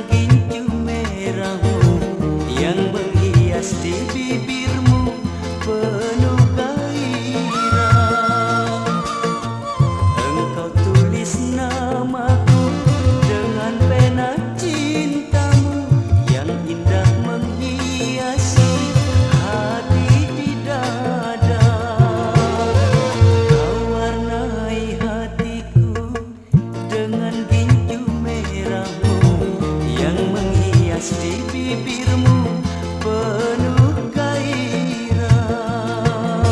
gincu merahmu yang menghias di bibirmu penuh gairah. Engkau tulis namaku dengan pena cintamu yang indah menghiasi hati di dada. Kau warnai hatiku dengan gincu merahmu yang menghias di bibirmu penuh gairah.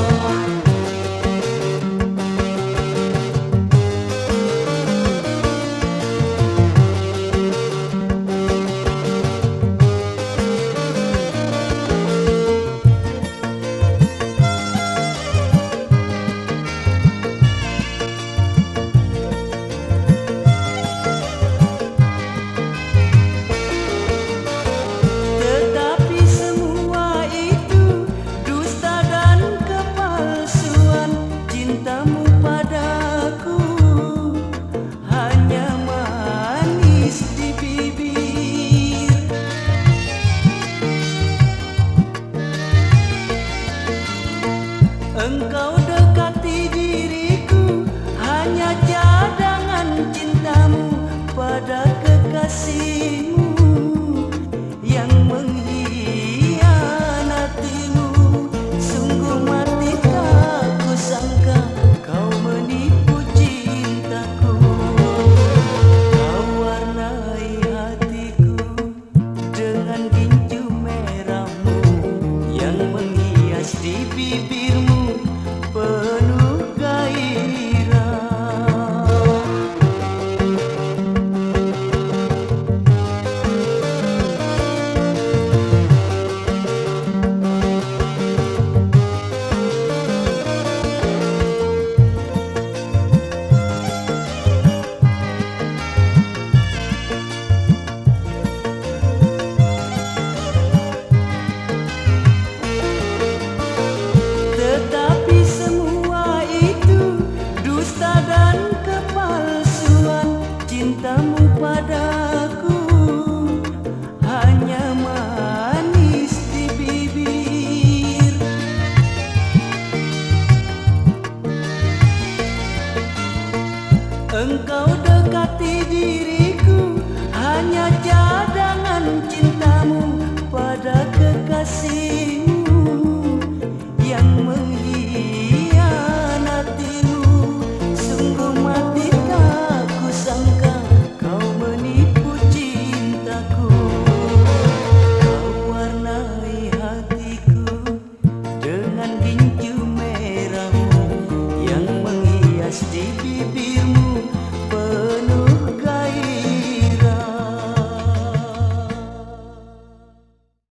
Tetapi semua itu dusta dan kepalsuan. Cintamu padaku hanya manis di bibir. Engkau dekati diriku hanya cadangan cintamu pada kekasihmu yang mengkhianatimu. Sungguh mati tak kusangka kau menipu cintaku. Kau warnai hatiku dengan gincu merahmu yang menghias di bibirmu penuh gairah. Tetapi semua itu dusta dan kepalsuan. Cintamu padaku hanya manis di bibir. Engkau dekati diriku hanya cadangan cintamu pada kekasih